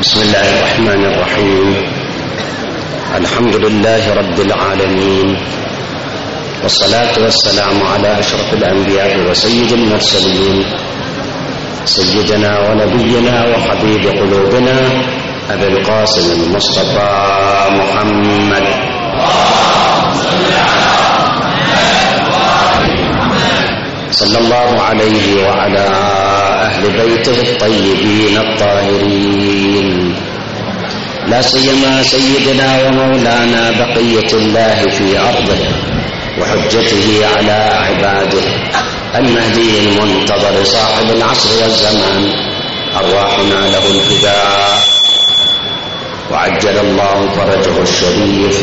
بسم الله الرحمن الرحيم. الحمد لله رب العالمين، والصلاة والسلام على أشرف الأنبياء وسيد المرسلين، سيدنا ونبينا وحبيب قلوبنا أبي القاسم المصطفى محمد صلى الله عليه وعلى أهل بيته الطيبين الطاهرين، لا سيما سيدنا ومولانا بقية الله في أرضه وحجته على عباده المهدي المنتظر صاحب العصر والزمان، أرواحنا له الفداء وعجل الله فرجه الشريف.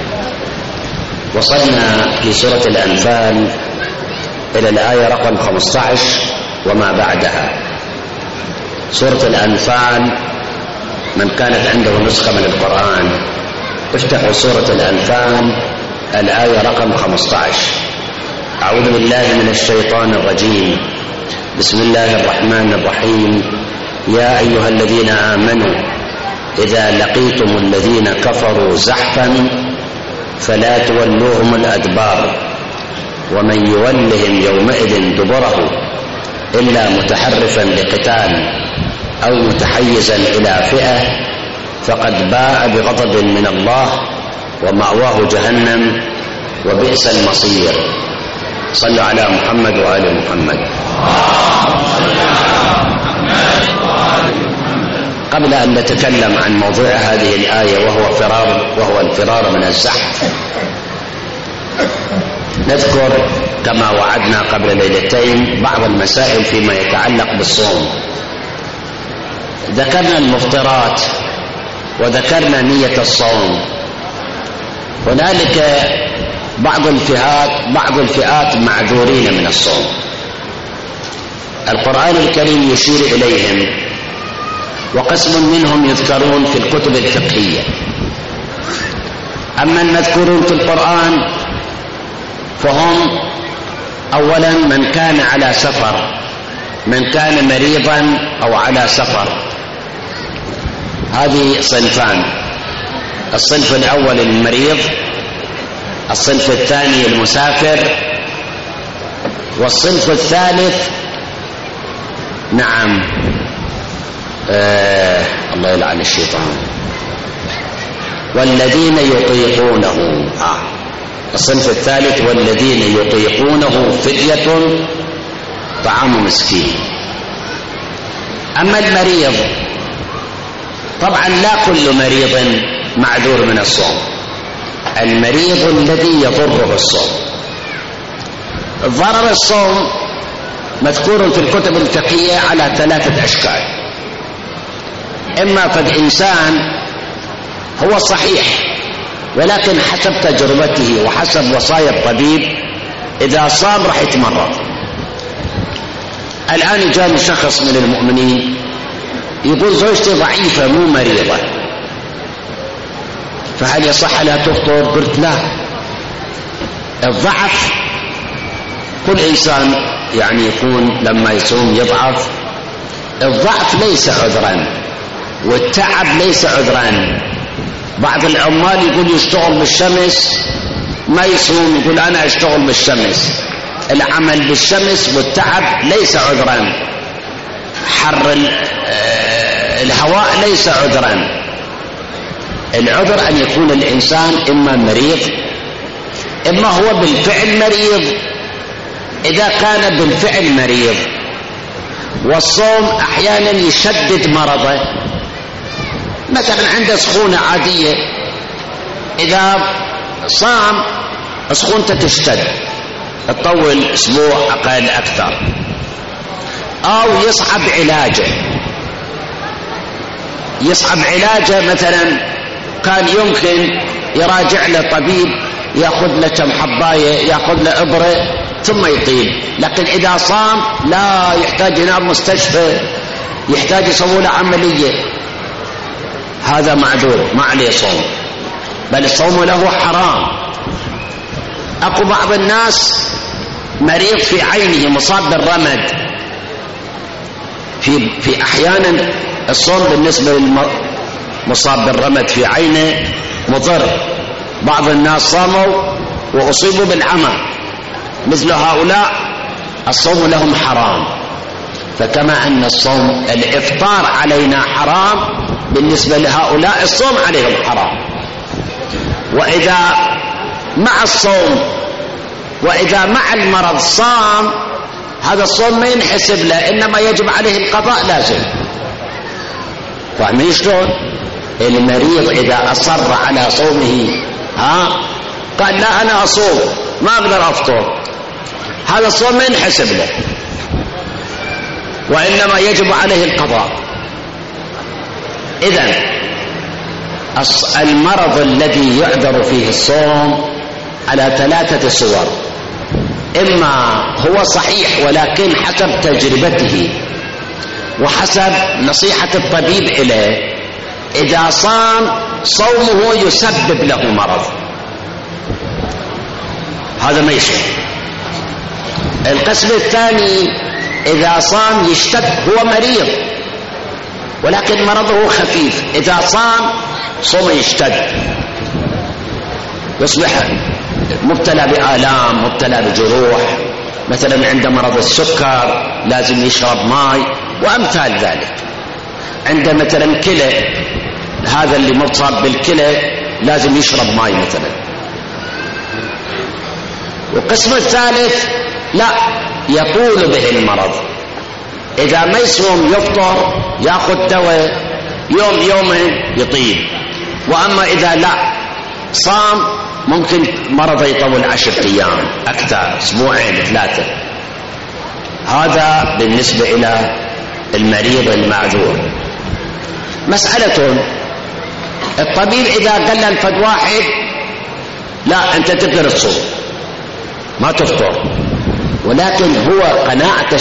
وصلنا في سورة الأنفال إلى الآية رقم 15 وما بعدها. سورة الأنفال، من كانت عنده نسخة من القرآن افتحوا سورة الأنفال الآية رقم 15. أعوذ بالله من الشيطان الرجيم، بسم الله الرحمن الرحيم. يا أيها الذين آمنوا إذا لقيتم الذين كفروا زحفا فلا تولوهم الأدبار، ومن يولهم يومئذ دبره إلا متحرفا لقتال أو متحيزا إلى فئة فقد باء بغضب من الله ومأواه جهنم وبئس المصير. صلوا على محمد وآل محمد. قبل أن نتكلم عن موضوع هذه الآية وهو الفرار من الزحف، نذكر كما وعدنا قبل ليلتين بعض المسائل فيما يتعلق بالصوم. ذكرنا المفطرات وذكرنا نية الصوم. هنالك بعض الفئات معذورين من الصوم، القرآن الكريم يشير إليهم، وقسم منهم يذكرون في الكتب الفقهية. أما المذكورون في القرآن فهم أولا من كان على سفر، من كان مريضا أو على سفر. هذه صنفان، الصنف الأول المريض، الصنف الثاني المسافر، والصنف الثالث نعم الله يلعن الشيطان والذين يطيقونه. الصنف الثالث والذين يطيقونه فدية طعام مسكين. أما المريض طبعا لا كل مريض معذور من الصوم، المريض الذي يضره الصوم. ضرر الصوم مذكور في الكتب الفقهية على 3 أشكال. إما قد إنسان هو صحيح ولكن حسب تجربته وحسب وصايا الطبيب إذا صام راح يتمرض. الآن جاء شخص من المؤمنين يقول زوجتي ضعيفة مو مريضة، فهل يصح لها تفطر؟ قلت لا. الضعف كل إنسان يعني يكون لما يصوم يضعف. الضعف ليس عذرا والتعب ليس عذرا. بعض العمال يقول يشتغل بالشمس ما يصوم، يقول أنا أشتغل بالشمس. العمل بالشمس والتعب ليس عذرا، حر الهواء ليس عذرا. العذر أن يكون الإنسان إما مريض إما هو بالفعل مريض. إذا كان بالفعل مريض والصوم أحيانا يشدد مرضه، مثلا عنده سخونة عادية، إذا صام سخونته تشتد تطول أسبوع أقل أكثر، أو يصعب علاجه مثلا كان يمكن يراجع له طبيب يأخذ له كم حباية يأخذ له إبرة ثم يطيب. لكن إذا صام لا، يحتاج ينام مستشفى، يحتاج يسوي له عملية، هذا معذور ما عليه صوم، بل الصوم له حرام. أكو بعض الناس مريض في عينه مصاب بالرمد، في أحيانا الصوم بالنسبة مصاب بالرمد في عينه مضر. بعض الناس صاموا وأصيبوا بالعمى، مثل هؤلاء الصوم لهم حرام. فكما أن الصوم الإفطار علينا حرام، بالنسبة لهؤلاء الصوم عليهم حرام. وإذا مع الصوم وإذا مع المرض صام، هذا الصوم ما ينحسب له، إنما يجب عليه القضاء لازم. فاهمين شلون؟ المريض إذا أصر على صومه قال لا أنا أصوم ما أقدر أفطر، هذا الصوم ما ينحسب له، وإنما يجب عليه القضاء. إذن المرض الذي يعذر فيه الصوم على 3 صور: إما هو صحيح ولكن حسب تجربته وحسب نصيحة الطبيب إليه، إذا صام صومه يسبب له مرض، هذا ما يصوم. القسم الثاني: إذا صام يشتد، هو مريض ولكن مرضه خفيف، إذا صام صومه يشتد، يصبح مبتلى بآلام، مبتلى بجروح، مثلا عند مرض السكر لازم يشرب ماء وأمثال ذلك. عند مثلا كلى، هذا اللي مصاب بالكلى لازم يشرب ماء مثلا. والقسم الثالث لا، يطول به المرض، إذا ما يصوم يفطر يأخذ دواء يوم يومين يطيب. وأما إذا لا صام ممكن مرض يطول 10 أيام أكثر، أسبوعين 3. هذا بالنسبة إلى المريض المعذور. مسألة: الطبيب إذا قال للفد واحد لا أنت تقدر تصوم ما تفطر، ولكن هو قناعته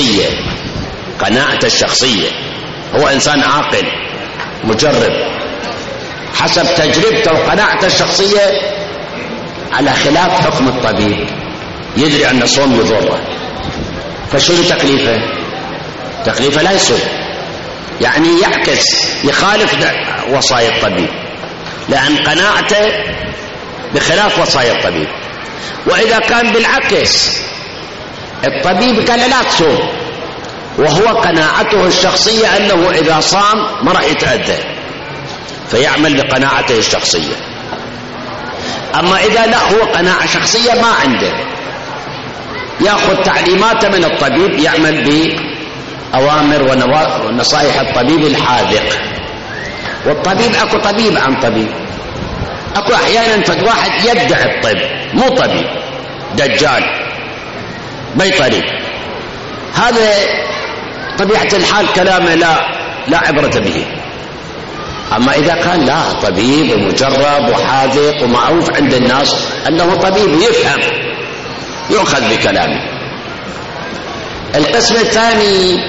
الشخصية، هو إنسان عاقل مجرب، حسب تجربته وقناعته الشخصية على خلاف حكم الطبيب، يدري أن الصوم يضره، فشنو تكليفه؟ تكليفه لا يصوم، يعني يعكس، يخالف وصايا الطبيب، لأن قناعته بخلاف وصايا الطبيب. وإذا كان بالعكس، الطبيب قال لا تصوم وهو قناعته الشخصية أنه إذا صام ما راح يتأذى، فيعمل بقناعته الشخصية. أما إذا لا، هو قناعة شخصية ما عنده، يأخذ تعليماته من الطبيب، يعمل بأوامر ونصائح الطبيب الحاذق. والطبيب أكو طبيب عن طبيب، أكو أحيانا فد واحد يدعي الطب، مو طبيب، دجال بيطري، هذا طبيعة الحال كلامه لا عبرة به. أما إذا كان لا، طبيب ومجرب وحاذق ومعروف عند الناس أنه طبيب يفهم، يؤخذ بكلامه. القسم الثاني: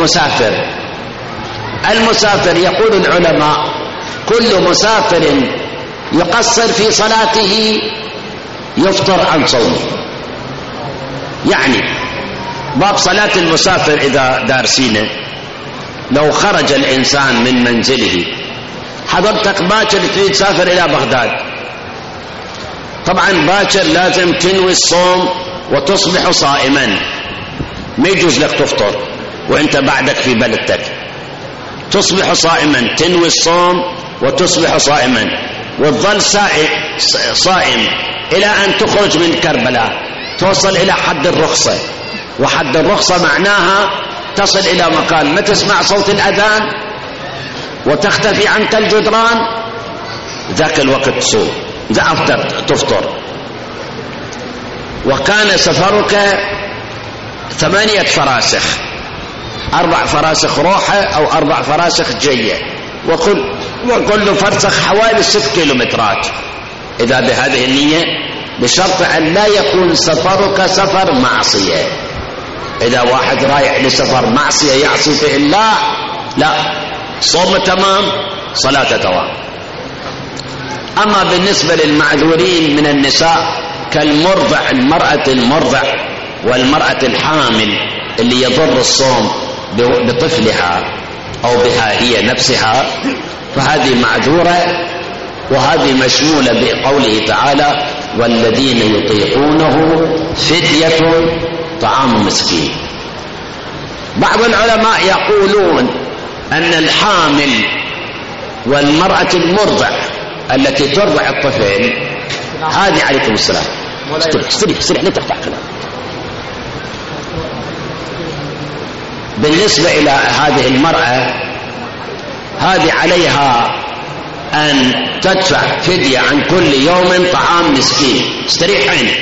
المسافر يقول العلماء: كل مسافر يقصر في صلاته يفطر عن صومه. يعني باب صلاة المسافر إذا دارسينه، لو خرج الإنسان من منزله، حضرتك باكر تريد تسافر إلى بغداد، طبعا باكر لازم تنوي الصوم وتصبح صائما، ما يجوز لك تفطر وانت بعدك في بلدتك، تصبح صائما، تنوي الصوم وتصبح صائما، وتظل صائم إلى أن تخرج من كربلاء، توصل إلى حد الرخصة. وحد الرخصة معناها تصل إلى مكان ما تسمع صوت الأذان وتختفي عنك الجدران، ذاك الوقت تصوم، تفطر. وكان سفرك 8 فراسخ، 4 فراسخ روحة أو 4 فراسخ جية، وكل فرسخ حوالي 6 كيلومترات. إذا بهذه النية، بشرط أن لا يكون سفرك سفر معصية. إذا واحد رايح لسفر معصية يعصي في الله، لا، صوم تمام، صلاة تمام. أما بالنسبة للمعذورين من النساء كالمرضع، المرأة المرضع والمرأة الحامل اللي يضر الصوم بطفلها أو بها هي نفسها، فهذه معذورة، وهذه مشمولة بقوله تعالى والذين يطيقونه فدية طعام مسكين. بعض العلماء يقولون أن الحامل والمرأة المرضع التي ترضع الطفل هذه عليكم السلام استريح لا تقطع كلام. بالنسبة إلى هذه المرأة هذه عليها أن تدفع فدية عن كل يوم طعام مسكين. استريح عينك.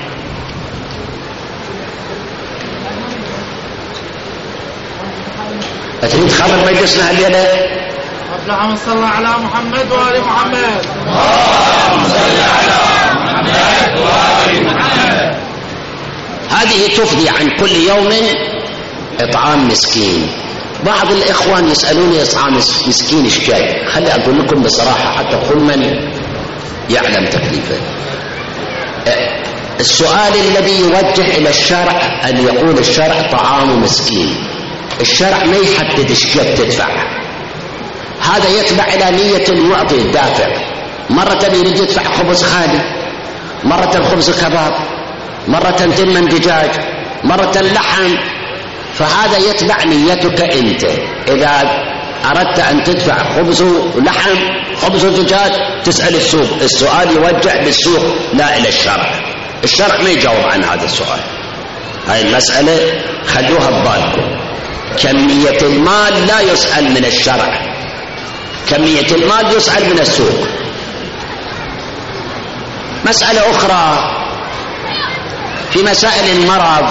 أتريد خبر مجلسنا الليلة؟ اللهم صل على محمد وآل محمد. اللهم صل على محمد وآل محمد. هذه تفدي عن كل يوم إطعام مسكين. بعض الإخوان يسألوني إطعام مسكين إيش جاي؟ خلي أقول لكم بصراحة حتى كل من يعلم تكليفه. السؤال الذي يوجه إلى الشرع أن يقول الشرع طعام مسكين. الشرع ما يحدد إيش قد تدفع. هذا يتبع إلى نية المعطي الدافع. مرة يريد يدفع خبز خالي، مرة خبز كباب، مرة تمن دجاج، مرة لحم. فهذا يتبع نيتك أنت. إذا أردت أن تدفع خبز ولحم خبز ودجاج تسأل السوق. السؤال يوجه بالسوق لا إلى الشرع. الشرع ما يجاوب عن هذا السؤال. هاي المسألة خلوها ببالكم. كمية المال لا يسأل من الشرع، كمية المال يسأل من السوق. مسألة أخرى في مسائل المرض،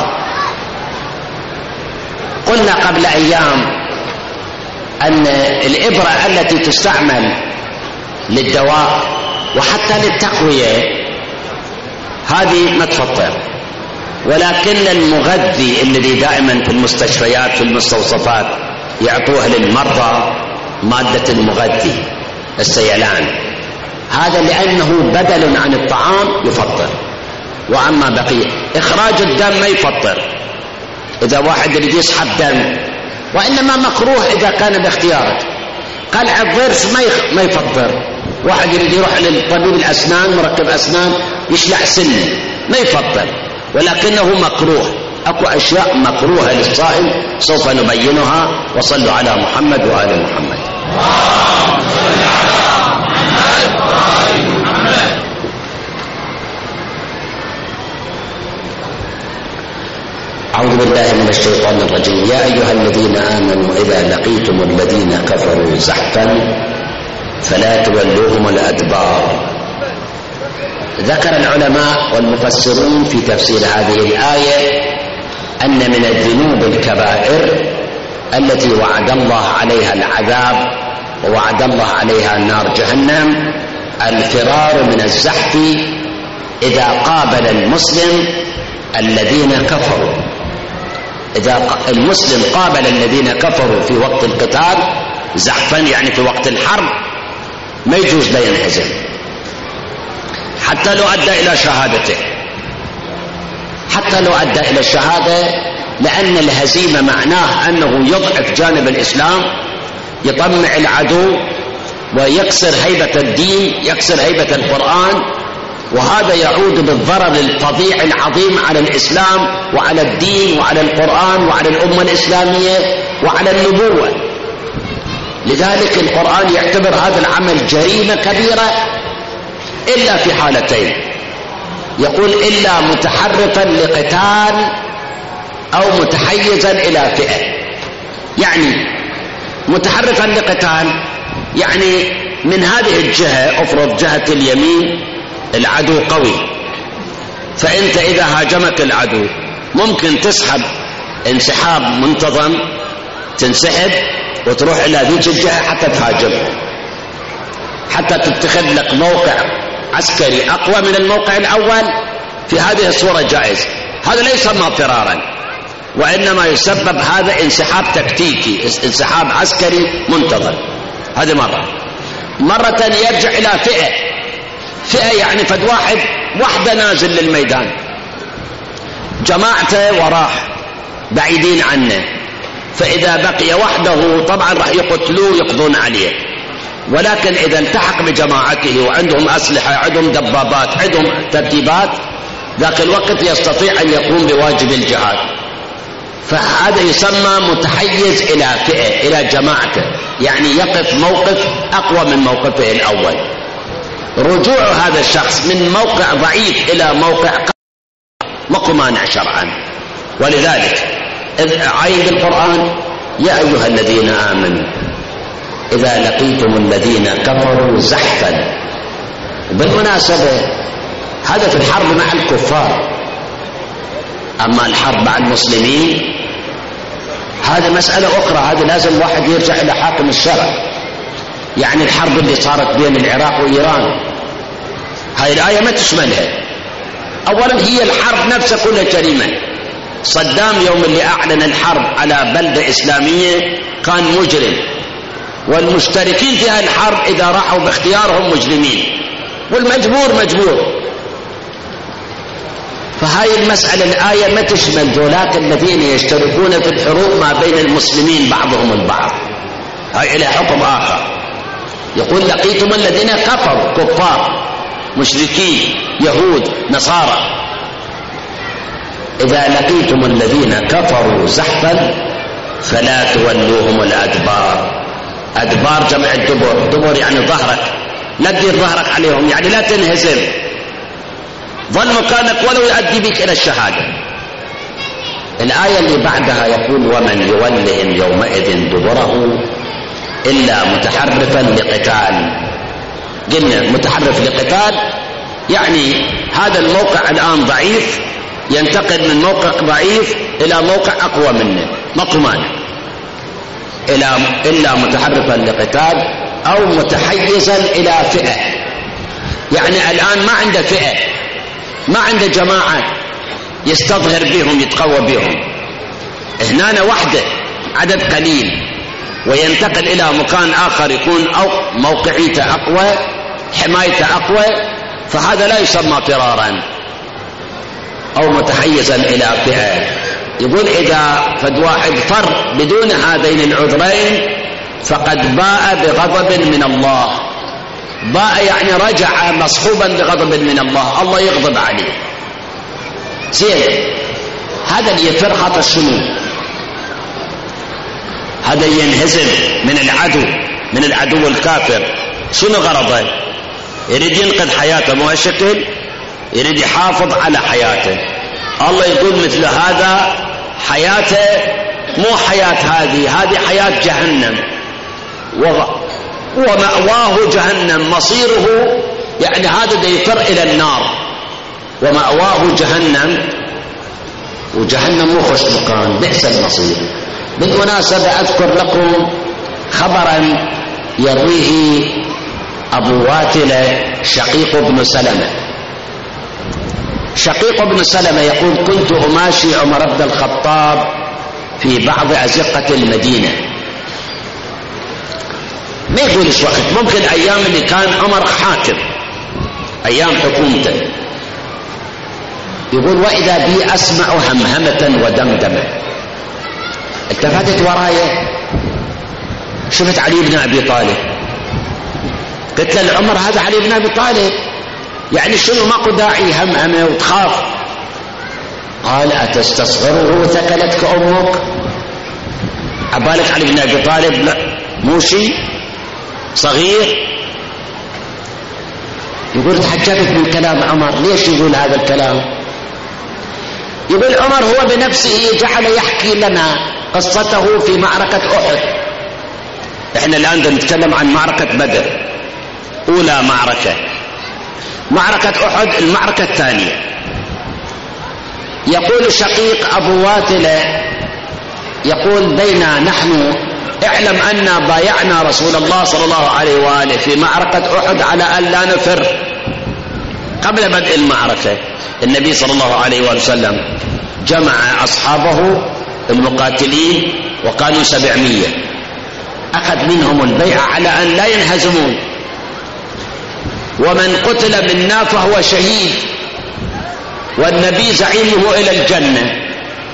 قلنا قبل أيام أن الإبرة التي تستعمل للدواء وحتى للتقوية هذه ما تفطر، ولكن المغذي الذي دائما في المستشفيات في المستوصفات يعطوه للمرضى مادة المغذي السيلان، هذا لأنه بدل عن الطعام يفطر. وأما بقية إخراج الدم ما يفطر إذا واحد يريد يسحب دم، وإنما مكروه إذا كان باختيارك. قلع الضرس ما يفطر. واحد يريد يروح للطبيب الأسنان مركب أسنان يشلع سن ما يفطر، ولكنه مكروه. أكو أشياء مكروهة للصائم سوف نبينها. وصلوا على محمد وآل محمد. اللهم صل على محمد وآل محمد. أعوذ بالله من الشيطان الرجيم. يا أيها الذين آمنوا إذا لقيتم الذين كفروا زحفا فلا تولوهم الأدبار. ذكر العلماء والمفسرون في تفسير هذه الآية أن من الذنوب الكبائر التي وعد الله عليها العذاب ووعد الله عليها نار جهنم الفرار من الزحف إذا قابل المسلم الذين كفروا. إذا المسلم قابل الذين كفروا في وقت القتال زحفا يعني في وقت الحرب ما يجوز لا ينهزم حتى لو أدى إلى شهادته، حتى لو أدى إلى الشهادة، لأن الهزيمة معناه أنه يضعف جانب الإسلام، يطمع العدو ويكسر هيبة الدين، يكسر هيبة القرآن، وهذا يعود بالضرر الفظيع العظيم على الإسلام وعلى الدين وعلى القرآن وعلى الأمة الإسلامية وعلى النبوة. لذلك القرآن يعتبر هذا العمل جريمة كبيرة إلا في حالتين. يقول إلا متحرفا لقتال أو متحيزا إلى فئة. يعني متحرفا لقتال يعني من هذه الجهة، أفرض جهة اليمين العدو قوي، فأنت إذا هاجمك العدو ممكن تسحب انسحاب منتظم، تنسحب وتروح إلى ذيك الجهة حتى تهاجمه، حتى تتخذ لك موقع عسكري أقوى من الموقع الأول. في هذه الصورة جائز. هذا لا يسمى فرارا، وإنما يسبب هذا انسحاب تكتيكي، انسحاب عسكري منتظم. هذه مرة يرجع إلى فئة يعني فد واحدة نازل للميدان، جماعته وراح بعيدين عنه، فإذا بقي وحده طبعا راح يقتلوه يقضون عليه. ولكن إذا التحق بجماعته وعندهم أسلحة، عندهم دبابات، عندهم ترتيبات، ذاك الوقت يستطيع أن يقوم بواجب الجهاد. فهذا يسمى متحيز إلى فئة، إلى جماعته، يعني يقف موقف أقوى من موقفه الأول. رجوع هذا الشخص من موقع ضعيف إلى موقع ماكو مانع شرعا. ولذلك عين القرآن: يا أيها الذين آمنوا إذا لقيتم الذين كفروا زحفا. بالمناسبة هذا في الحرب مع الكفار، أما الحرب مع المسلمين هذا مسألة أخرى، هذا لازم واحد يرجع إلى حاكم الشرع. يعني الحرب اللي صارت بين العراق وإيران هاي الآية ما تشملها. أولا هي الحرب نفسها كلها جريمة. صدام يوم اللي أعلن الحرب على بلدة إسلامية كان مجرم، والمشتركين في هذه الحرب إذا راحوا باختيارهم مجرمين، والمجبور مجبور. فهاي المسألة الآية ما تشمل ذولاك الذين يشتركون في الحروب ما بين المسلمين بعضهم البعض، هاي إلى حكم آخر. يقول لقيتم الذين كفروا، كفار مشركين يهود نصارى. إذا لقيتم الذين كفروا زحفا فلا تولوهم الأدبار. أدبار جمع الدبر، دبر يعني ظهرك، لا تدير ظهرك عليهم، يعني لا تنهزم، ظل مكانك ولو يؤدي بك إلى الشهادة. الآية اللي بعدها يقول: ومن يولهم يومئذ دبره إلا متحرفا لقتال. قلنا متحرف لقتال يعني هذا الموقع الآن ضعيف، ينتقل من موقع ضعيف إلى موقع أقوى منه، ماكو مانع. إلا متحرفا لقتال أو متحيزا إلى فئة. يعني الآن ما عنده فئة، ما عنده جماعة يستظهر بهم يتقوى بهم، هنا وحده عدد قليل، وينتقل إلى مكان آخر يكون أو موقعيته أقوى، حمايته أقوى، فهذا لا يسمى فرارا أو متحيزا إلى فئة. يقول إذا فد واحد فر بدون هذين العذرين فقد باء بغضب من الله. باء يعني رجع مصحوبا بغضب من الله، الله يغضب عليه. زين، هذا اللي يفر خاطر شنو؟ هذا ينهزم من العدو الكافر. شنو غرضه؟ يريد ينقذ حياته، مو هالشكل؟ يريد يحافظ على حياته. الله يقول مثل هذا حياته مو حياة هذه حياة جهنم، ومأواه جهنم، مصيره يعني هذا دا يفر إلى النار، ومأواه جهنم، وجهنم مو خوش مكان، بئس المصير. بالمناسبة أذكر لكم خبرا يرويه أبو واتلة شقيق بن سلمة. شقيق بن سلمة يقول: كنت أماشي عمر بن الخطاب في بعض أزقة المدينة. ما يقولش وقت، ممكن أيام اللي كان عمر حاكم، أيام حكومته. يقول: وإذا بي أسمع همهمة ودمدمة. التفتت ورايا شفت علي بن أبي طالب. قلت له: العمر هذا علي بن أبي طالب، يعني شنو ماكو داعي همهمة وتخاف؟ قال: أتستصغره ثكلتك أمك؟ عبالك علي بن أبي طالب لا مو شيء صغير؟ يقول: تحجبت من كلام عمر. ليش يقول هذا الكلام؟ يقول عمر هو بنفسه جعل يحكي لنا قصته في معركة أحد. احنا الآن نتكلم عن معركة بدر، أولى معركة أحد المعركة الثانية. يقول الشقيق أبو واتلة يقول: بينا نحن اعلم أن بايعنا رسول الله صلى الله عليه وآله في معركة أحد على أن لا نفر. قبل بدء المعركة النبي صلى الله عليه وآله وسلم جمع أصحابه المقاتلين وكانوا 700، أخذ منهم البيعة على أن لا ينهزمون، ومن قتل منا فهو شهيد والنبي زعيمه إلى الجنة،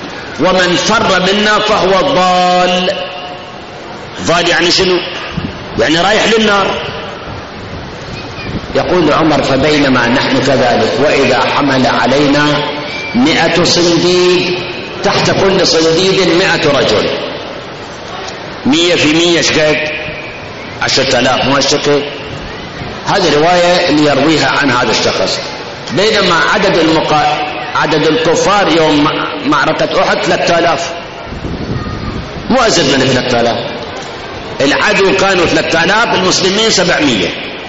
ومن فر منا فهو ضال. ضال يعني شنو؟ يعني رايح للنار. يقول عمر: فبينما نحن كذلك وإذا حمل علينا 100 صنديد، تحت كل صنديد 100 رجل. 100 في 100 شقد 10,000 مو هالشكل. هذه رواية اللي يرويها عن هذا الشخص. بينما عدد الكفار يوم معركة أحد 3000، مو أزيد من 3000. العدو كانوا 3000، المسلمين 700.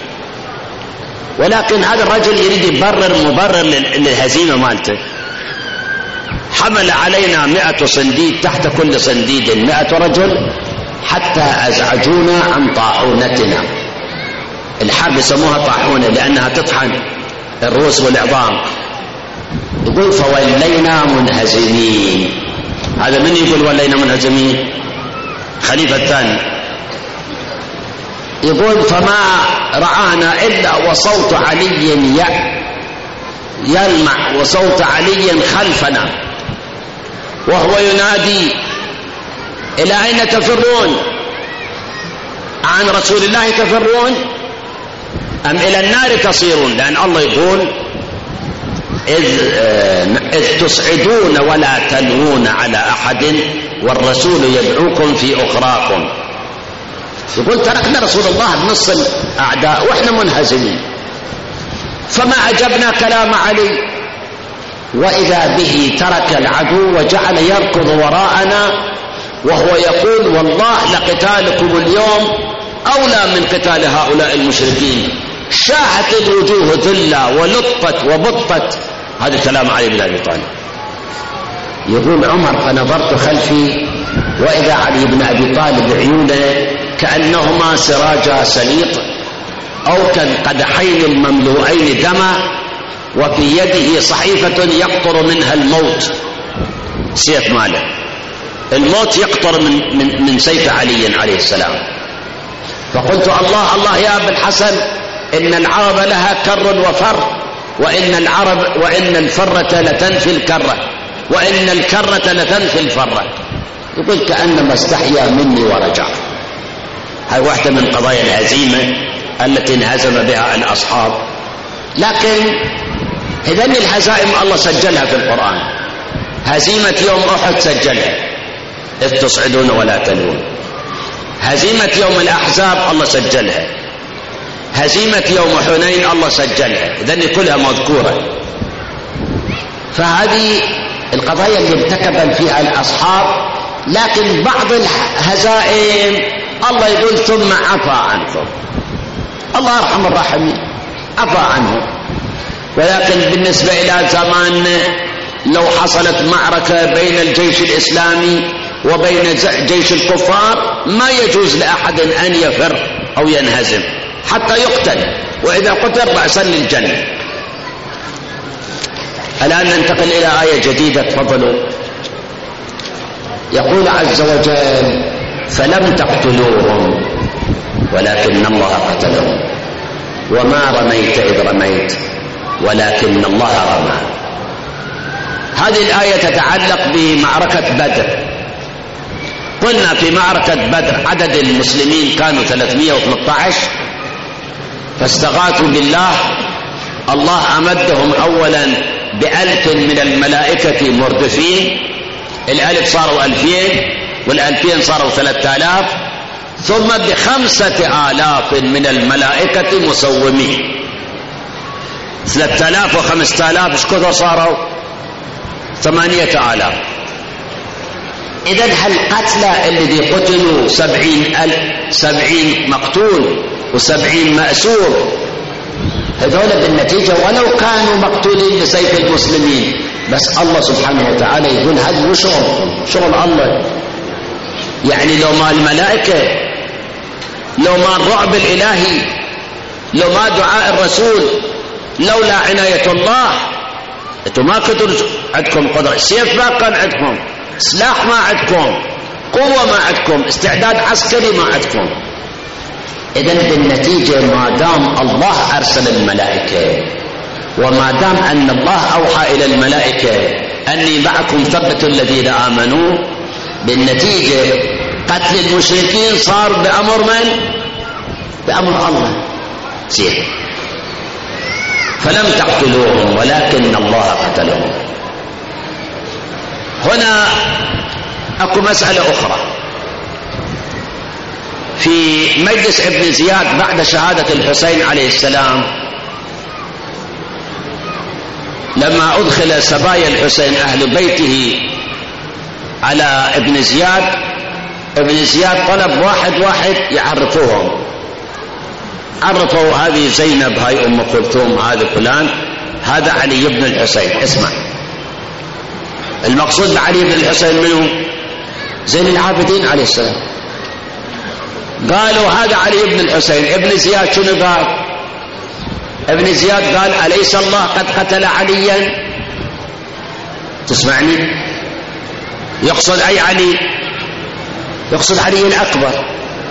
ولكن هذا الرجل يريد مبرر للهزيمة مالته. حمل علينا 100 صنديد، تحت كل صنديد 100 رجل، حتى أزعجونا عن طاحونتنا. الحرب يسموها طاحونة لأنها تطحن الرؤوس والعظام. يقول: فولينا منهزمين. هذا من يقول ولينا منهزمين؟ خليفة الثاني. يقول: فما رعانا إلا وصوت علي يلمع، وصوت علي خلفنا وهو ينادي: إلى أين تفرون؟ عن رسول الله تفرون أم إلى النار تصيرون؟ لأن الله يقول: إذ تصعدون ولا تلوون على أحد والرسول يدعوكم في أخراكم. يقول: تركنا رسول الله بنص الأعداء وإحنا منهزمين، فما عجبنا كلام علي. وإذا به ترك العدو وجعل يركض وراءنا وهو يقول: والله لقتالكم اليوم أولى من قتال هؤلاء المشركين، شاهت الوجوه ذلا ولطت وبطت. هذا كلام علي بن أبي طالب. يقول عمر: فنظرت خلفي وإذا علي بن أبي طالب عيونه كأنهما سراجا سليط أو كالقدحين المملوئين دما، وفي يده صحيفة يقطر منها الموت، سيف ماله، الموت يقطر من سيف علي عليه السلام. فقلت: الله الله يا أبا الحسن، إن العرب لها كر وفر، وإن الفرة لتنفي الكرة، وإن الكرة لتنفي الفرة. يقول: كأنما استحيا مني ورجع. هاي واحدة من قضايا الهزيمة التي انهزم بها الأصحاب. لكن هذين الهزائم الله سجلها في القرآن. هزيمة يوم أحد سجلها: إذ تصعدون ولا تلوون. هزيمة يوم الأحزاب الله سجلها. هزيمة يوم حنين الله سجلها. إذن كلها مذكورة. فهذه القضايا اللي ارتكب فيها الأصحاب. لكن بعض الهزائم الله يقول: ثم عفا عنكم. الله أرحم الراحمين، عفا عنهم. ولكن بالنسبة إلى زماننا لو حصلت معركة بين الجيش الإسلامي وبين جيش الكفار ما يجوز لأحد أن يفر أو ينهزم حتى يقتل، وإذا قتل رأسا للجنة. الآن ننتقل إلى آية جديدة. تفضلوا. يقول عز وجل: فلم تقتلوهم ولكن الله قتلهم وما رميت إذ رميت ولكن الله رمى. هذه الآية تتعلق بمعركة بدر. قلنا في معركة بدر عدد المسلمين كانوا 313، فاستغاثوا بالله. الله أمدهم أولا ب1000 من الملائكة مردفين، 1000 صاروا 2000 وال2000 صاروا 3000، ثم ب5000 من الملائكة مسومين. 3000 و5000 ايش كثر صاروا؟ 8000. إذن هالقتلى الذي قتلوا 70 مقتول و70 مأسور، هذول بالنتيجة ولو كانوا مقتولين بسيف المسلمين، بس الله سبحانه وتعالى يقول هذا شغل الله. يعني لو ما الملائكة، لو ما الرعب الإلهي، لو ما دعاء الرسول، لولا عناية الله، انتم ما كنتوا عندكم قدرة، سيف ما كان عندكم، سلاح ما عندكم، قوة ما عندكم، استعداد عسكري ما عندكم. إذن بالنتيجة ما دام الله أرسل الملائكة، وما دام أن الله أوحى إلى الملائكة أني معكم ثبتوا الذين آمنوا، بالنتيجة قتل المشركين صار بأمر من؟ بأمر الله. زين، فلم تقتلوهم ولكن الله قتلهم. هنا اكو مسألة اخرى. في مجلس ابن زياد بعد شهادة الحسين عليه السلام، لما ادخل سبايا الحسين اهل بيته على ابن زياد، ابن زياد طلب واحد واحد يعرفوهم. عرفوا هذه زينب، هاي ام كلثوم، هذا فلان، هذا علي بن الحسين. اسمع، المقصود بعلي بن الحسين منه زين العابدين عليه السلام. قالوا هذا علي بن الحسين. ابن زياد شنو قال؟ ابن زياد قال أليس الله قد قتل عليا؟ تسمعني؟ يقصد أي علي؟ يقصد علي الأكبر.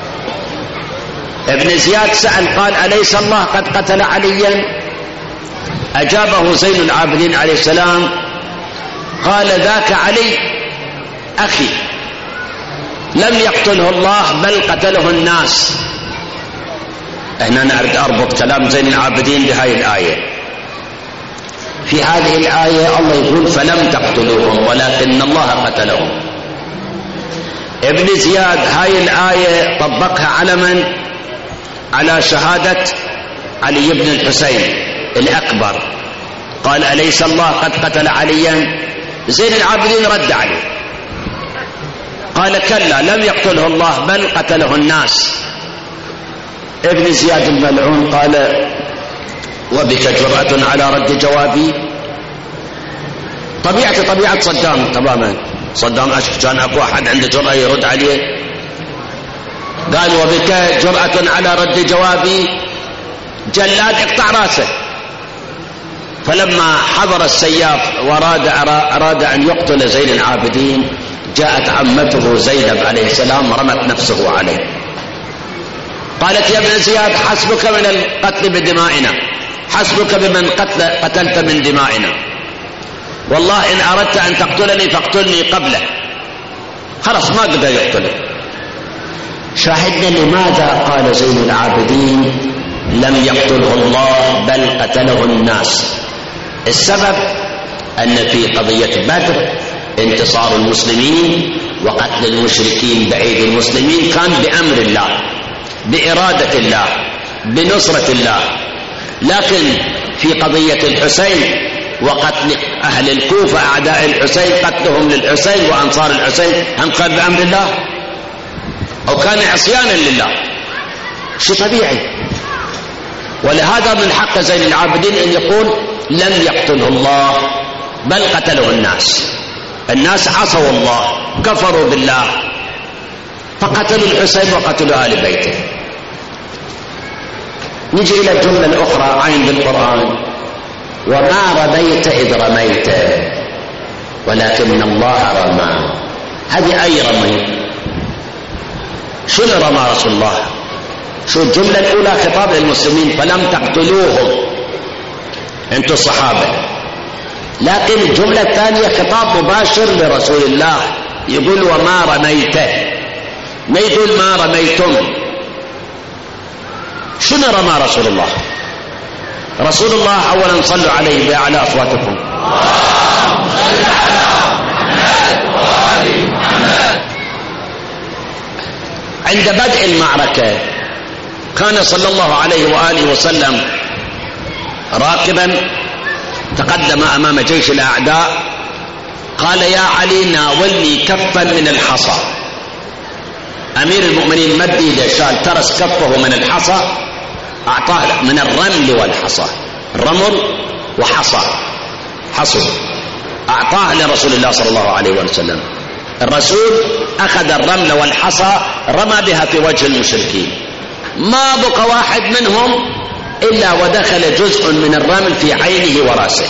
ابن زياد سأل قال أليس الله قد قتل عليا؟ أجابه زين العابدين عليه السلام قال ذاك علي أخي لم يقتله الله بل قتله الناس. هنا أنا أريد أربط كلام زين العابدين بهاي الآية. في هذه الآية الله يقول فلم تقتلوهم ولكن الله قتلهم. ابن زياد هاي الآية طبقها على من؟ على شهادة علي بن الحسين الأكبر. قال أليس الله قد قتل عليا؟ زين العابدين رد عليه قال كلا لم يقتله الله بل قتله الناس. ابن زياد الملعون قال وبك جرأة على رد جوابي؟ طبيعة صدام تماما. صدام كان اكو احد عنده جرأة يرد عليه؟ قال وبك جرأة على رد جوابي؟ جلاد اقطع راسه. فلما حضر السياف أراد أن يقتل زين العابدين، جاءت عمته زينب عليه السلام رمت نفسه عليه. قالت يا ابن زياد حسبك من القتل بدمائنا، حسبك بمن قتلت من دمائنا، والله إن أردت أن تقتلني فاقتلني قبله. خلاص ما قدر يقتله. شاهدنا لماذا قال زين العابدين لم يقتله الله بل قتله الناس. السبب أن في قضية بدر انتصار المسلمين وقتل المشركين بأيدي المسلمين كان بأمر الله، بإرادة الله، بنصرة الله. لكن في قضية الحسين وقتل أهل الكوفة أعداء الحسين، قتلهم للحسين وأنصار الحسين، هم كان بأمر الله أو كان عصيانا لله؟ شيء طبيعي. ولهذا من حق زين العابدين أن يقول لم يقتله الله بل قتله الناس. الناس عصوا الله، كفروا بالله، فقتلوا الحسين وقتلوا آل بيته. نجي إلى الجملة الأخرى عين بالقرآن وما رميت إذ رميت ولكن الله رمى. هذه أي رمي؟ شنو رمى رسول الله؟ شو الجملة الأولى خطاب للمسلمين فلم تقتلوهم أنتم الصحابة، لكن الجملة الثانية خطاب مباشر لرسول الله يقول وما رميت، ما يقول ما رميتم. شنو رمى رسول الله؟ رسول الله أولا صلوا عليه بأعلى أصواتكم. اللهم صل على محمد وآل محمد. عند بدء المعركة كان صلى الله عليه وآله وسلم راكبا تقدم أمام جيش الأعداء، قال يا علي ناولني كفا من الحصى. أمير المؤمنين مد إلى شال ترس كفه من الحصى، أعطاه من الرمل والحصى، رمل وحصى، حصى، أعطاه لرسول الله صلى الله عليه وسلم. الرسول أخذ الرمل والحصى رمى بها في وجه المشركين، ما بقى واحد منهم إلا ودخل جزء من الرمل في عينه وراسه.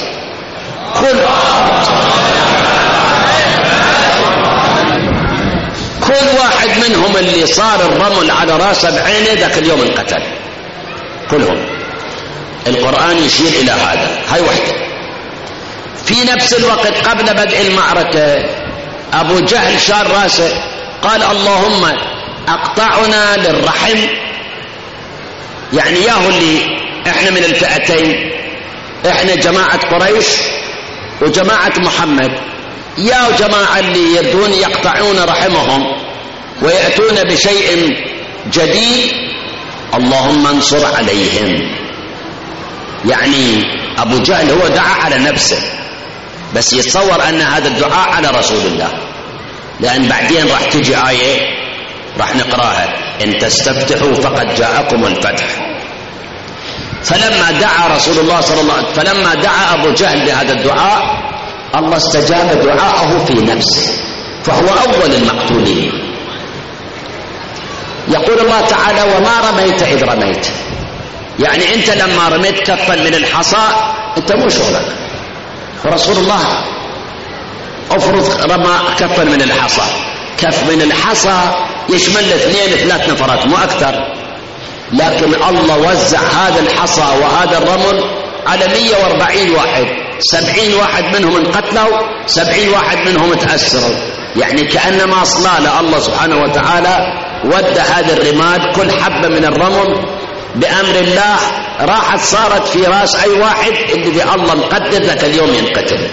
كل واحد منهم اللي صار الرمل على راسه بعينه ذاك اليوم انقتل كلهم. القرآن يشير إلى هذا. هاي وحده. في نفس الوقت قبل بدء المعركة أبو جهل شار راسه، قال اللهم أقطعنا للرحم يعني ياهو اللي احنا من الفئتين، احنا جماعة قريش وجماعة محمد، يا جماعة اللي يردون يقطعون رحمهم ويأتون بشيء جديد، اللهم انصر عليهم. يعني أبو جهل هو دعا على نفسه، بس يتصور أن هذا الدعاء على رسول الله، لأن بعدين راح تجي آية راح نقراها: إن تستفتحوا فقد جاءكم الفتح. فلما دعا رسول الله صلى الله عليه وسلم، فلما دعا أبو جهل بهذا الدعاء، الله استجاب دعاءه في نفسه، فهو أول المقتولين. يقول الله تعالى: وما رميت إذ رميت. يعني أنت لما رميت كفا من الحصى أنت مو شغلك، ورسول الله أفرض رمى كفا من الحصى، كف من الحصى يشمل 2-3 نفرات مو أكثر، لكن الله وزع هذا الحصى وهذا الرمل على 140 واحد، 70 واحد منهم انقتلوا، 70 واحد منهم تأثروا. يعني كأنما صلى الله سبحانه وتعالى ودى هذا الرماد، كل حبة من الرمل بأمر الله راحت صارت في راس أي واحد اللي الله مقدر ذاك اليوم ينقتل.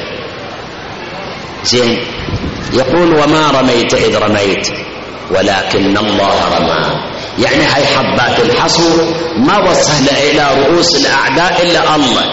زين. يقول: وما رميت إذ رميت ولكن الله رمى. يعني هاي حبات الحصو ما وصل إلى رؤوس الأعداء إلا الله.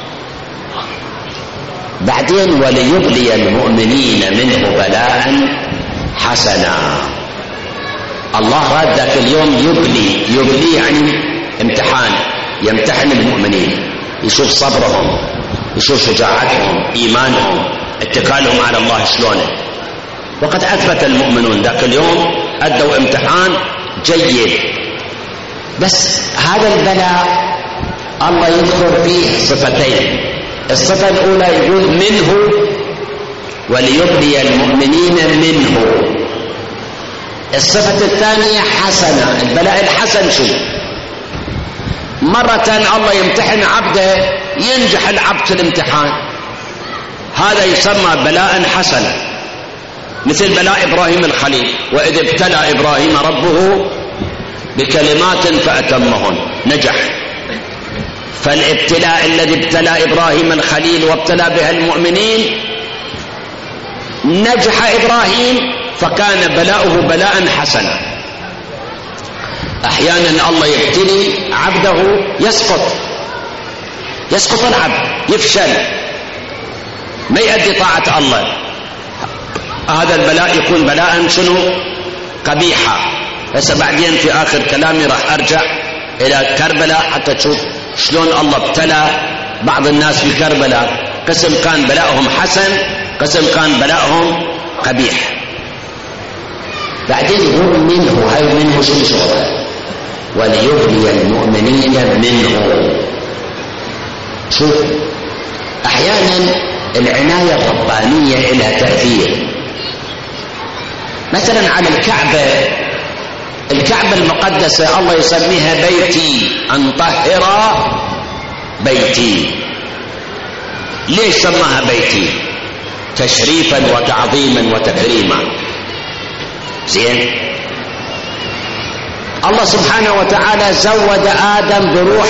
بعدين: وليبلي المؤمنين منه بلاء حسنا. الله راد ذاك اليوم يبلي يعني امتحان، يمتحن المؤمنين، يشوف صبرهم، يشوف شجاعتهم، إيمانهم، اتكالهم على الله شلونه. وقد أثبت المؤمنون ذاك اليوم أدوا امتحان جيد. بس هذا البلاء الله يذكر فيه صفتين. الصفة الأولى يقول منه، وليبلي المؤمنين منه. الصفة الثانية حسنة. البلاء الحسن شو؟ مرة الله يمتحن عبده ينجح العبد في الامتحان، هذا يسمى بلاء حسنا، مثل بلاء إبراهيم الخليل: وإذ ابتلى إبراهيم ربه بكلمات فأتمهن، نجح. فالابتلاء الذي ابتلى إبراهيم الخليل وابتلى بها المؤمنين نجح إبراهيم، فكان بلاؤه بلاء حسنا. أحيانا الله يبتلي عبده يسقط العبد، يفشل، ما يؤدي طاعة الله، هذا البلاء يكون بلاء شنو؟ قبيحة. هسه بعدين في آخر كلامي راح أرجع إلى كربلاء حتى تشوف شلون الله ابتلى بعض الناس في كربلاء، قسم كان بلاءهم حسن، قسم كان بلاءهم قبيح. بعدين يقول منه، هاي منه شو شغله؟ وليبلي المؤمنين منه. شوف، أحيانا العناية الربانية لها تأثير. مثلا على الكعبة المقدسة الله يسميها بيتي أن طهر بيتي. ليش سماها بيتي؟ تشريفا وتعظيما وتكريما. زين. الله سبحانه وتعالى زود آدم بروح،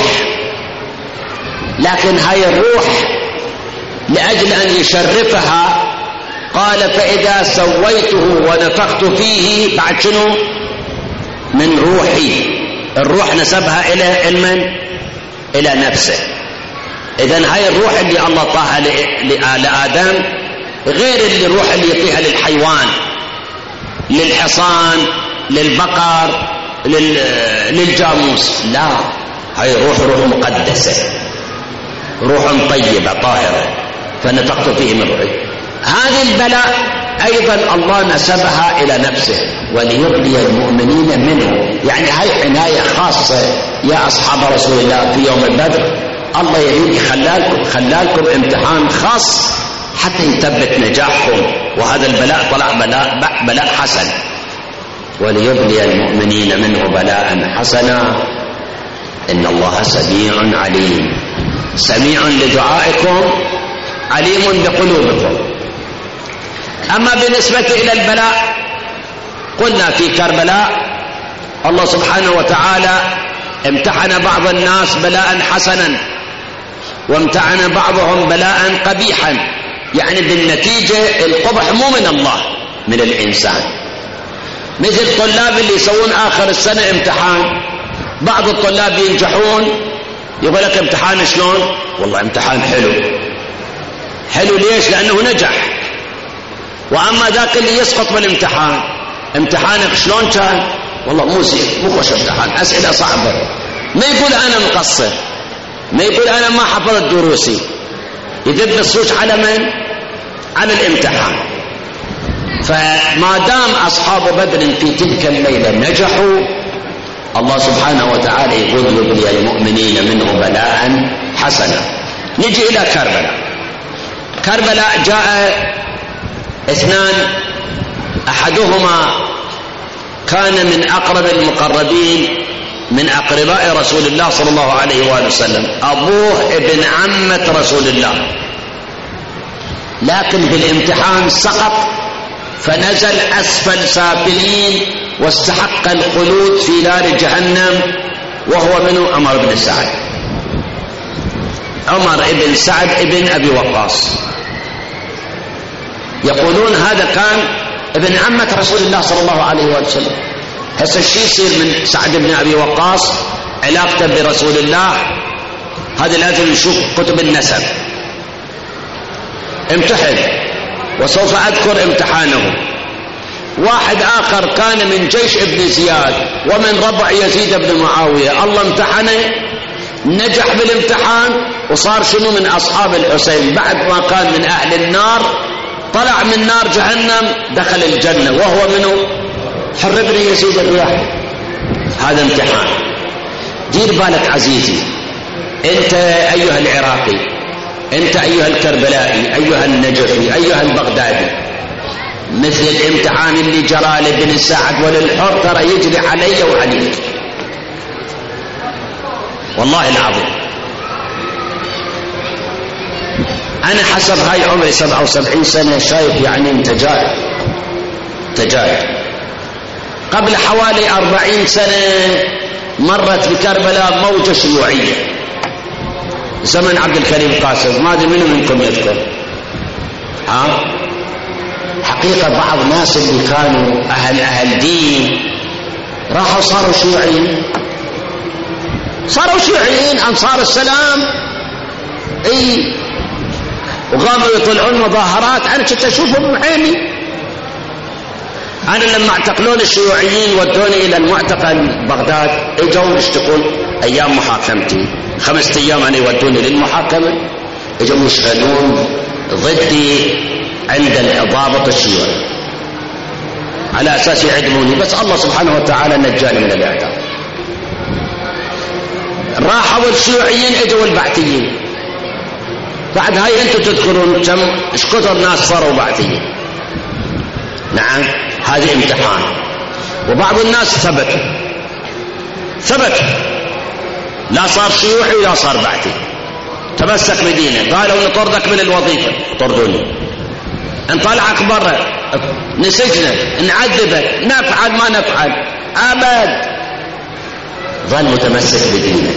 لكن هاي الروح لأجل أن يشرفها قال: فإذا سويته ونفخت فيه، بعد شنو؟ من روحي. الروح نسبها إلى نفسه. إذن هاي الروح اللي الله طاها لآدم غير الروح اللي يعطيها للحيوان، للحصان، للبقر، للجاموس. لا، هاي روح مقدسة، روح طيبة طاهرة، فنفخت فيه من روحي. هذه البلاء أيضا الله نسبها إلى نفسه: وليبلي المؤمنين منه. يعني هاي عناية خاصة يا أصحاب رسول الله في يوم البدر. الله يريد خلالكم امتحان خاص حتى يثبت نجاحكم، وهذا البلاء طلع بلاء حسن. وليبلي المؤمنين منه بلاء حسنا إن الله سميع عليم. سميع لدعائكم، عليم بقلوبكم. أما بالنسبة إلى البلاء، قلنا في كربلاء الله سبحانه وتعالى امتحن بعض الناس بلاء حسنا وامتحن بعضهم بلاء قبيحا، يعني بالنتيجة القبح مو من الله، من الإنسان. مثل الطلاب اللي يسوون آخر السنة امتحان، بعض الطلاب ينجحون يقول لك امتحان شلون؟ والله امتحان حلو. حلو ليش؟ لأنه نجح. وأما ذاك اللي يسقط بالامتحان، امتحانك شلون كان؟ والله مو زين، مو خوش امتحان، أسئلة صعبة. ما يقول أنا مقصر، ما يقول أنا ما حفظت دروسي، يذب الصوت على من؟ على الامتحان. فما دام أصحاب بدر في تلك الليلة نجحوا، الله سبحانه وتعالى يقول يبلي المؤمنين منه بلاء حسنا. نجي إلى كربلاء. كربلاء جاء اثنان، أحدهما كان من أقرب المقربين من أقرباء رسول الله صلى الله عليه وآله وسلم، أبوه ابن عمة رسول الله، لكن بالامتحان سقط فنزل أسفل سافلين واستحق الخلود في نار جهنم، وهو منه عمر بن سعد. عمر بن سعد ابن أبي وقاص، يقولون هذا كان ابن عمة رسول الله صلى الله عليه وآله وسلم. هسه الشيء يصير من سعد بن أبي وقاص علاقته برسول الله؟ هذا لازم نشوف كتب النسب. امتحن، وسوف أذكر امتحانه. واحد آخر كان من جيش ابن زياد ومن ربع يزيد بن معاوية، الله امتحنه، نجح بالامتحان وصار شنو؟ من أصحاب الحسين. بعد ما كان من أهل النار طلع من نار جهنم دخل الجنة، وهو منه حر بن يزيد الرياحي. هذا امتحان. دير بالك عزيزي، انت ايها العراقي، انت ايها الكربلائي، ايها النجفي، ايها البغدادي، مثل الامتحان اللي جرى لابن سعد وللحر ترى يجري علي وعليك، والله العظيم. انا حسب هاي عمري 77 سنة شايف يعني تجارب. قبل حوالي 40 سنة مرت بكربلاء موجة شيوعية زمن عبد الكريم قاسم، ما ادري منكم يذكر. حقيقة بعض الناس اللي كانوا اهل دين راحوا صاروا شيوعيين، انصار السلام. اي وقاموا يطلعون مظاهرات، انا كنت اشوفهم بعيني. أنا لما اعتقلون الشيوعيين ودوني إلى المعتقل بغداد، اجوا يشتكون أيام محاكمتي، 5 أيام أنا يودوني للمحاكمة، اجوا يشغلون ضدي عند الضابط الشيوعي على أساس يعدموني، بس الله سبحانه وتعالى نجاني من الإعدام. راحوا الشيوعيين اجوا البعثيين. بعد هاي أنتم تذكرون كم ايش كثر ناس صاروا بعثيين. نعم، هذه امتحان. وبعض الناس ثبت لا صار شيوعي ولا صار بعثي، تمسك بدينه. قالوا نطردك من الوظيفة، طردوني. نطلعك برا، نسجنك، نعذبك، نفعل ما نفعل، أبد ظل متمسك بدينه.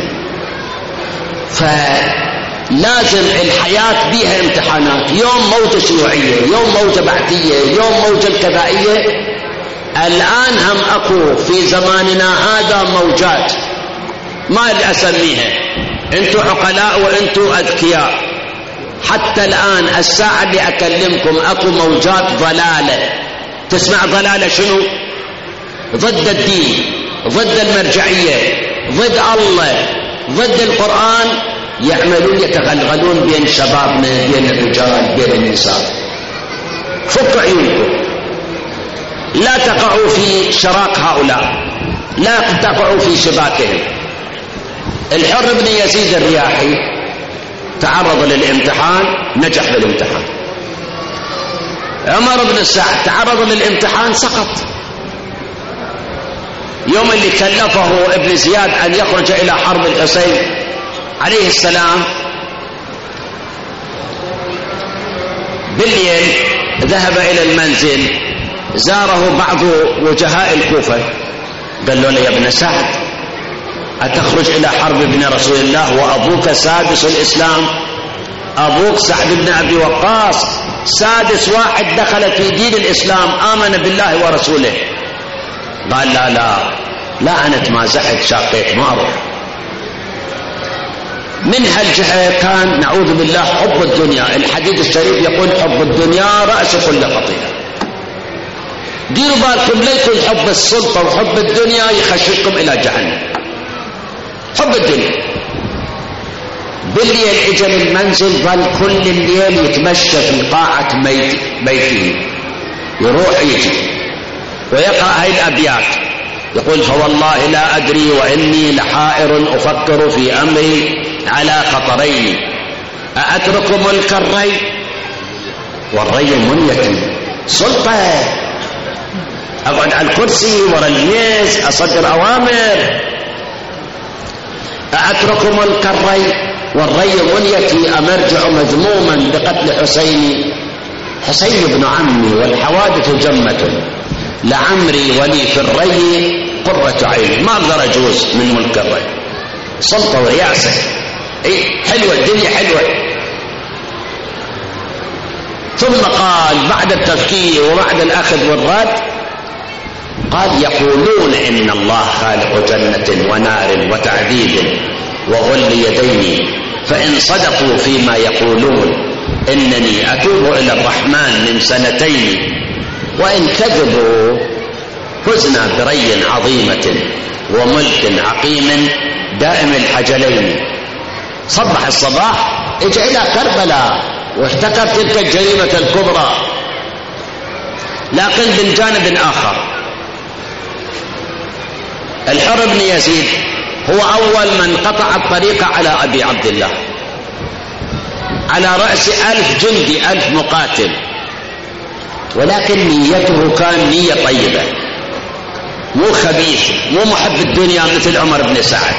فلازم الحياة بيها امتحانات، يوم موجة شيوعية، يوم موجة بعثية، يوم موجة الكذائية. الآن هم أكو في زماننا هذا موجات ما أدري أسميها، أنتوا عقلاء وأنتوا أذكياء. حتى الآن الساعة اللي أكلمكم أكو موجات ضلالة. تسمع ضلالة شنو؟ ضد الدين، ضد المرجعية، ضد الله، ضد القرآن. يعملون يتغلغلون بين شبابنا، بين الرجال، بين النساء. فكوا عيونكم، لا تقعوا في شراك هؤلاء، لا تقعوا في شباكهم. الحر بن يزيد الرياحي تعرض للامتحان، نجح بالامتحان. عمر بن سعد تعرض للامتحان، سقط. يوم اللي كلفه ابن زياد أن يخرج إلى حرب الحسين عليه السلام، بالليل ذهب إلى المنزل، زاره بعض وجهاء الكوفة، قال له يا ابن سعد أتخرج إلى حرب ابن رسول الله وأبوك سادس الإسلام؟ أبوك سعد بن أبي وقاص سادس واحد دخل في دين الإسلام، آمن بالله ورسوله. قال لا أنا تمازحت شاقيت ما أروح. من هالجهة كان نعوذ بالله حب الدنيا. الحديث الشريف يقول حب الدنيا رأس كل خطيئة. ديروا بالكم لا يكون حب السلطة وحب الدنيا يخشيكم إلى جهنم. حب الدنيا بالليل اجى من المنزل ظل كل الليل يتمشى في قاعة بيته، يروح يجي ويقرأ هاي الأبيات، يقول فوالله لا أدري وإني لحائر أفكر في أمري على خطرين، أأترك ملك الري والري منية سلطة، أقعد على الكرسي ورا الميز أصدر أوامر، أأترك ملك الري والري منيتي، أمرجع مذموما بقتل حسين بن عمي والحوادث جمة، لعمري ولي في الري قرة عين، ما أقدر أجوز من ملك الري، سلطة ورياسة. حلوة الدنيا حلوة. ثم قال بعد التفكير وبعد الأخذ والرد، قال يقولون إن الله خالق جنة ونار وتعذيب وغل يدين، فإن صدقوا فيما يقولون إنني أتوب إلى الرحمن من سنتين، وإن كذبوا فزنا بري عظيمة وملك عقيم دائم الحجلين. صبح الصباح اجى إلى كربلاء وافتكر تلك الجريمة الكبرى، لكن من جانب آخر الحر بن يزيد هو أول من قطع الطريق على أبي عبد الله، على رأس 1000 جندي 1000 مقاتل، ولكن نيته كان نية طيبة، مو خبيث، مو محب الدنيا مثل عمر بن سعد.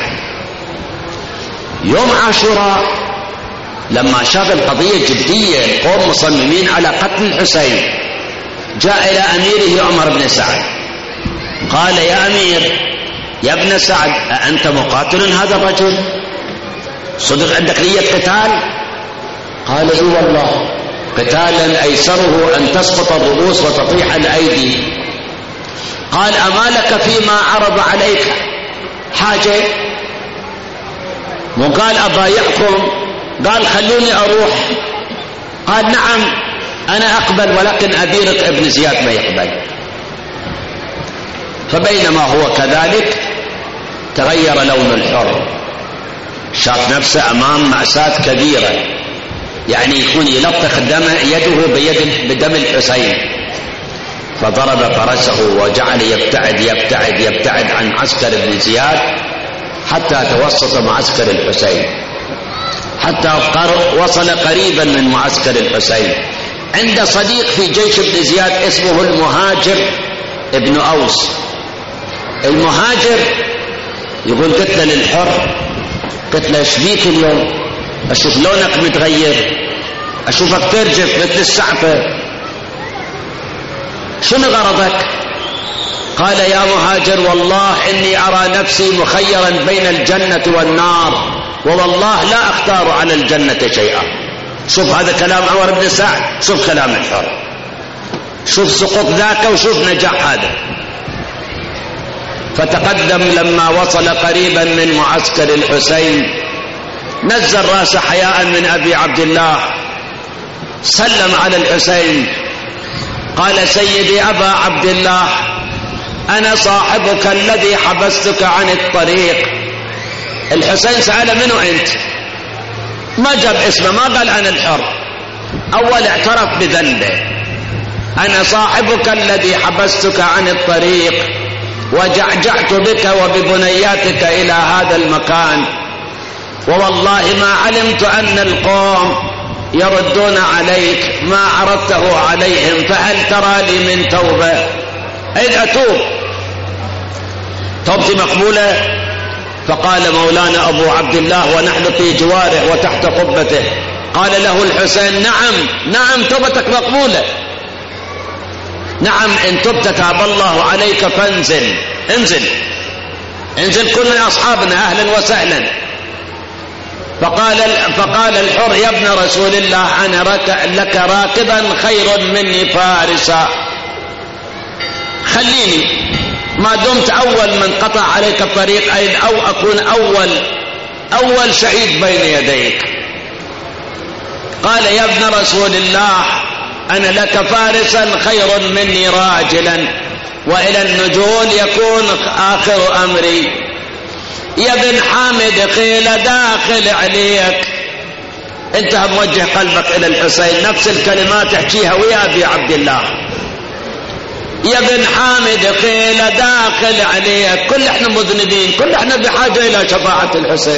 يوم عاشوراء لما شاف القضية جدية، القوم مصممين على قتل الحسين، جاء إلى أميره عمر بن سعد قال يا أمير يا ابن سعد أأنت مقاتل هذا الرجل؟ صدق عندك نية قتال؟ قال إي والله، قتالا أيسره أن تسقط الرؤوس وتطيح الأيدي. قال أما لك فيما عرض عليك حاجة؟ وقال أبايعكم؟ قال خلوني أروح. قال نعم أنا أقبل، ولكن أبيرك ابن زياد ما يقبل. فبينما هو كذلك تغير لون الحر، شاف نفسه أمام مأساة كبيرة، يعني يكون يلطخ يده بدم الحسين، فضرب فرسه وجعل يبتعد عن عسكر ابن زياد حتى توسط معسكر الحسين، حتى وصل قريبا من معسكر الحسين. عند صديق في جيش ابن زياد اسمه المهاجر ابن أوس. المهاجر يقول قلت له للحر، قلت له ايش بيك اليوم؟ اشوف لونك متغير، اشوفك ترجف مثل السعفة، شنو غرضك؟ قال يا مهاجر والله اني ارى نفسي مخيرا بين الجنة والنار، ووالله لا اختار على الجنة شيئا. شوف هذا كلام عمر بن سعد، شوف كلام الحر، شوف سقوط ذاك وشوف نجاح هذا. فتقدم لما وصل قريبا من معسكر الحسين، نزل راسه حياء من أبي عبد الله، سلم على الحسين، قال سيدي أبا عبد الله أنا صاحبك الذي حبستك عن الطريق. الحسين سأل منه أنت؟ ما جاب اسمه، ما قال أنا الحر، أول اعترف بذنبه، أنا صاحبك الذي حبستك عن الطريق وجعجعت بك وببنياتك إلى هذا المكان، ووالله ما علمت أن القوم يردون عليك ما عرضته عليهم، فهل ترى لي من توبة؟ إذ أتوب توبتي مقبولة؟ فقال مولانا أبو عبد الله ونحن في جواره وتحت قبته، قال له الحسين نعم توبتك مقبولة، نعم إن تبت تاب الله عليك فانزل. انزل كنا أصحابنا أهلا وسهلا. فقال الحر يا ابن رسول الله أنا لك راكبا خير مني فارسا، خليني ما دمت أول من قطع عليك الطريق أو أكون أول شهيد بين يديك. قال يا ابن رسول الله أنا لك فارسا خير مني راجلا، وإلى النجول يكون آخر أمري. يا بن حامد خيل داخل عليك، انت موجه قلبك إلى الحسين، نفس الكلمات تحكيها ويا أبي عبد الله. يا بن حامد خيل داخل عليك، كل احنا مذنبين، كل احنا بحاجة إلى شفاعة الحسين.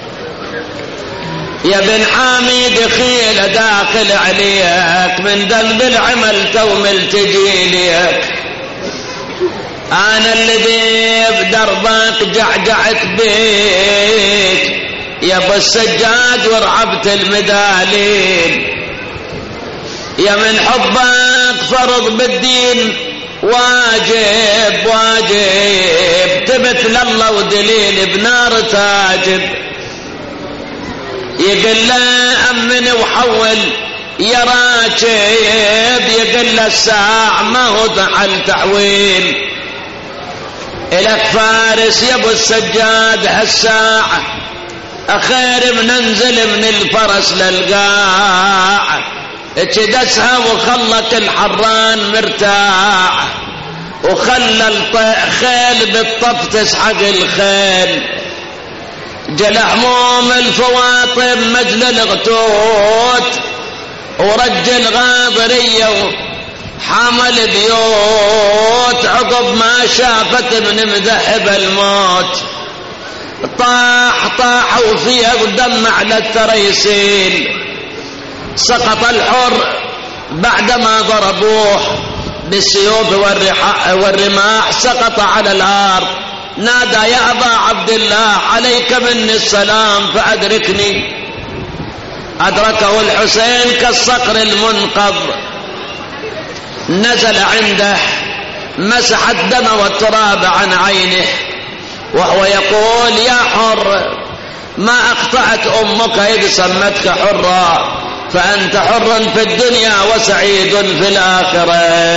يا بن حامد خيل داخل عليك، من ذنب العمل تومل تجي ليك. أنا الذي بدربك جعجعت بيك يا ابو السجاد ورعبت المدالين. يا من حبك فرض بالدين واجب تبت لله ودليل بنار تاجب. يقل له أمن وحول يا راكب، يقل له الساعة ما هو على تحويل. إلك فارس يا ابو السجاد هالساعة أخير مننزل من الفرس للقاع. اجدسها وخلت الحران مرتاح، وخلى الخيل بالطف تسحق الخيل. جل هموم الفواطم مجل الغتوت، ورجل غاضرية حمل بيوت. عقب ما شافت من مذهب الموت طاح وفيها ودمع على التريسين. سقط الحر بعدما ضربوه بالسيوف والرماح، سقط على الارض. نادى يا ابا عبد الله عليك مني السلام فادركني. ادركه الحسين كالصقر المنقض، نزل عنده مسح الدم والتراب عن عينه وهو يقول يا حر ما أخطأت أمك إذ سمتك حرا، فأنت حر في الدنيا وسعيد في الآخرة.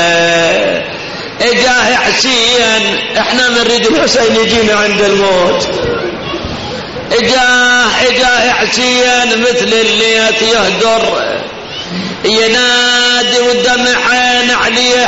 إجاه حسين، احنا نريد الحسين يجينا عند الموت. إجاه حسين مثل الليت يهدر، ينادي والدمع عين عليه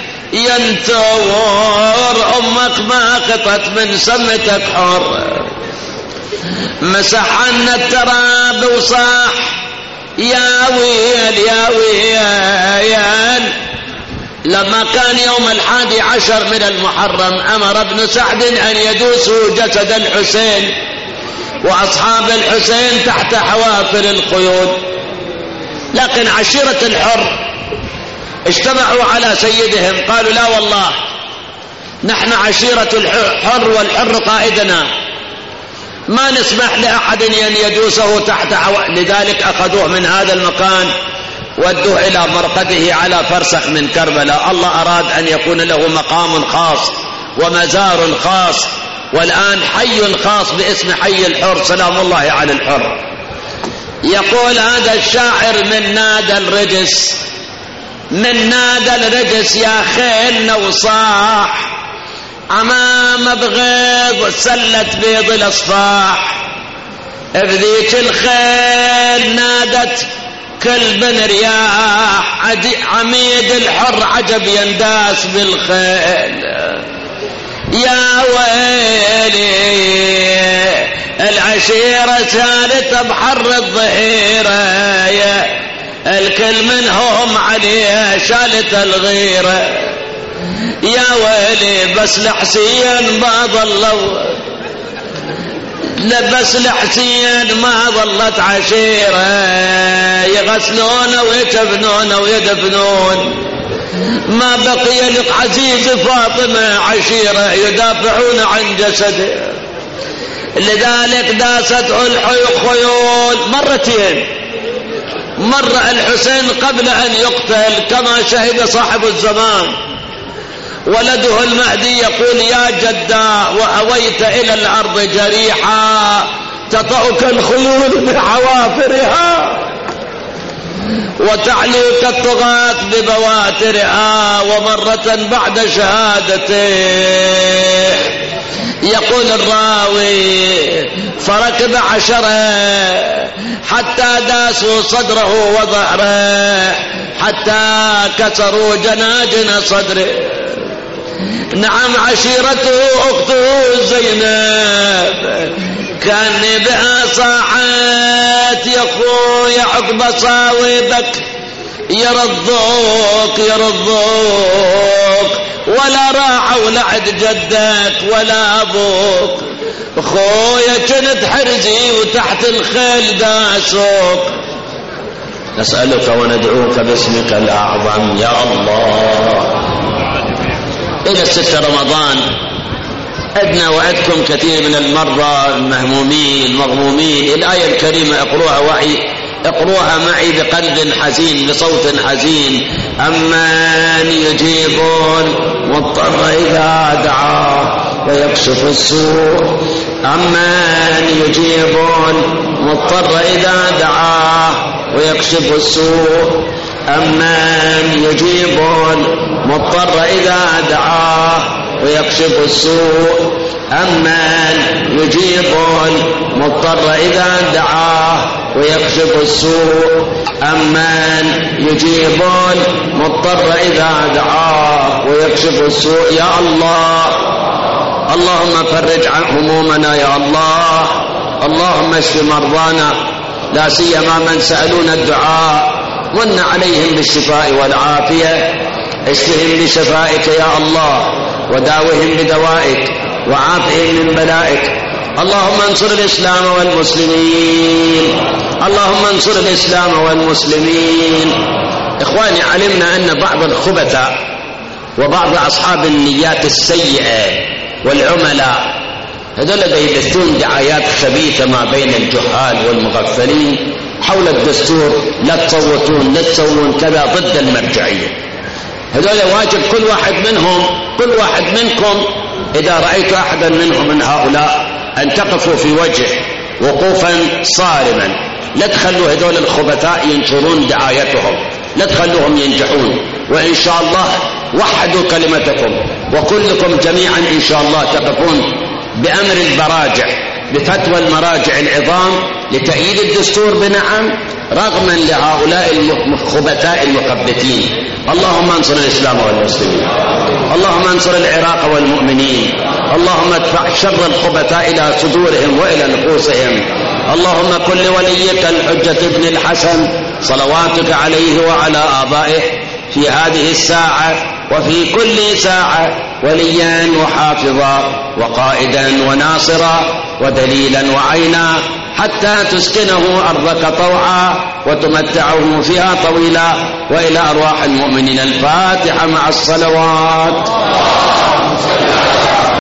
ينتور. أمك ما قطت من سمتك حر. مسح عنا التراب وصاح يا ويل يا ويل. لما كان يوم 11 من المحرم أمر ابن سعد أن يدوسوا جسد الحسين وأصحاب الحسين تحت حوافر القيود. لكن عشيرة الحر اجتمعوا على سيدهم، قالوا لا والله نحن عشيرة الحر والحر قائدنا، ما نسمح لأحد أن يدوسه تحت لذلك أخذوه من هذا المكان ودوه إلى مرقده على فرسخ من كربلاء. الله أراد أن يكون له مقام خاص ومزار خاص، والآن حي خاص باسم حي الحر سلام الله على الحر. يقول هذا الشاعر من نادى الرجس، من نادى الرجس يا خيلنا وصاح، أمام بغيض سلت بيض الأصفاح. بذيك الخيل نادت كل بن رياح، عميد الحر عجب ينداس بالخيل. يا ويلي العشيرة سالت بحر الظهيرة، الكل منهم عليها شالت الغيرة. يا ويلي بس لحسين ما ظلوا، بس لحسين ما ظلت عشيرة، يغسلون ويتبنون ويدفنون. ما بقي لعزيز فاطمة عشيرة يدافعون عن جسده. لذلك داسته الخيول مرتين، مرة الحسين قبل أن يقتل كما شهد صاحب الزمان، ولده المهدي يقول يا جدا وأويت إلى الأرض جريحا تطأك الخيول بحوافرها وتعليك الطغاة ببواترها. ومرة بعد شهادته يقول الراوي فركب 10 حتى داسوا صدره وظهره حتى كسروا جناجن صدره. نعم عشيرته أخته زينب كان بها صاحت يا اخويا عقب صاوبك يرضوك ولا راحوا لعد جدك ولا ابوك. اخويا كنت حرزي وتحت الخيل داسوك. نسألك وندعوك باسمك الأعظم يا الله. إلى 6 رمضان أدنى وعدكم كثير من المرضى المهمومين المغمومين. الآية الكريمة اقروها معي بقلب حزين بصوت حزين. أمن يجيب المضطر إذا دعاه ويكشف السوء. أمن يجيب المضطر إذا دعاه ويكشف السوء. أمن يجيب المضطر إذا دعاه ويكشف السوء. أمن يجيب المضطر إذا دعاه ويكشف السوء. أمن يجيب المضطر إذا دعاه ويكشف السوء. يا الله اللهم فرج عن همومنا يا الله. اللهم اشف مرضانا لا سيما من سألونا الدعاء. من عليهم بالشفاء والعافية. اشفهم بشفائك يا الله وداوهم بدوائك وعافهم من بلائك. اللهم انصر الإسلام والمسلمين. اللهم انصر الإسلام والمسلمين. إخواني علمنا أن بعض الخبثاء وبعض أصحاب النيات السيئة والعملاء هذول يبثون دعايات خبيثة ما بين الجهال والمغفلين حول الدستور. لا تصوتون لا تسوون كذا ضد المرجعية. هذول واجب كل واحد منكم إذا رأيت أحدا منهم من هؤلاء أن تقفوا في وجهه وقوفا صارما. لا تخلوا هذول الخبثاء ينشرون دعايتهم. لا تخلوهم ينجحون. وإن شاء الله وحدوا كلمتكم وكلكم جميعا إن شاء الله تقفون بأمر المراجع بفتوى المراجع العظام لتأييد الدستور بنعم رغما لهؤلاء الخبثاء المخبثين. اللهم انصر الإسلام والمسلمين. اللهم انصر العراق والمؤمنين. اللهم ادفع شر الخبثاء إلى صدورهم وإلى نفوسهم. اللهم كن لوليك الحجة ابن الحسن صلواتك عليه وعلى آبائه في هذه الساعة وفي كل ساعة وليا وحافظا وقائدا وناصرا ودليلا وعينا حتى تسكنه أرضك طوعا وتمتعه فيها طويلا. وإلى أرواح المؤمنين الفاتحة مع الصلوات.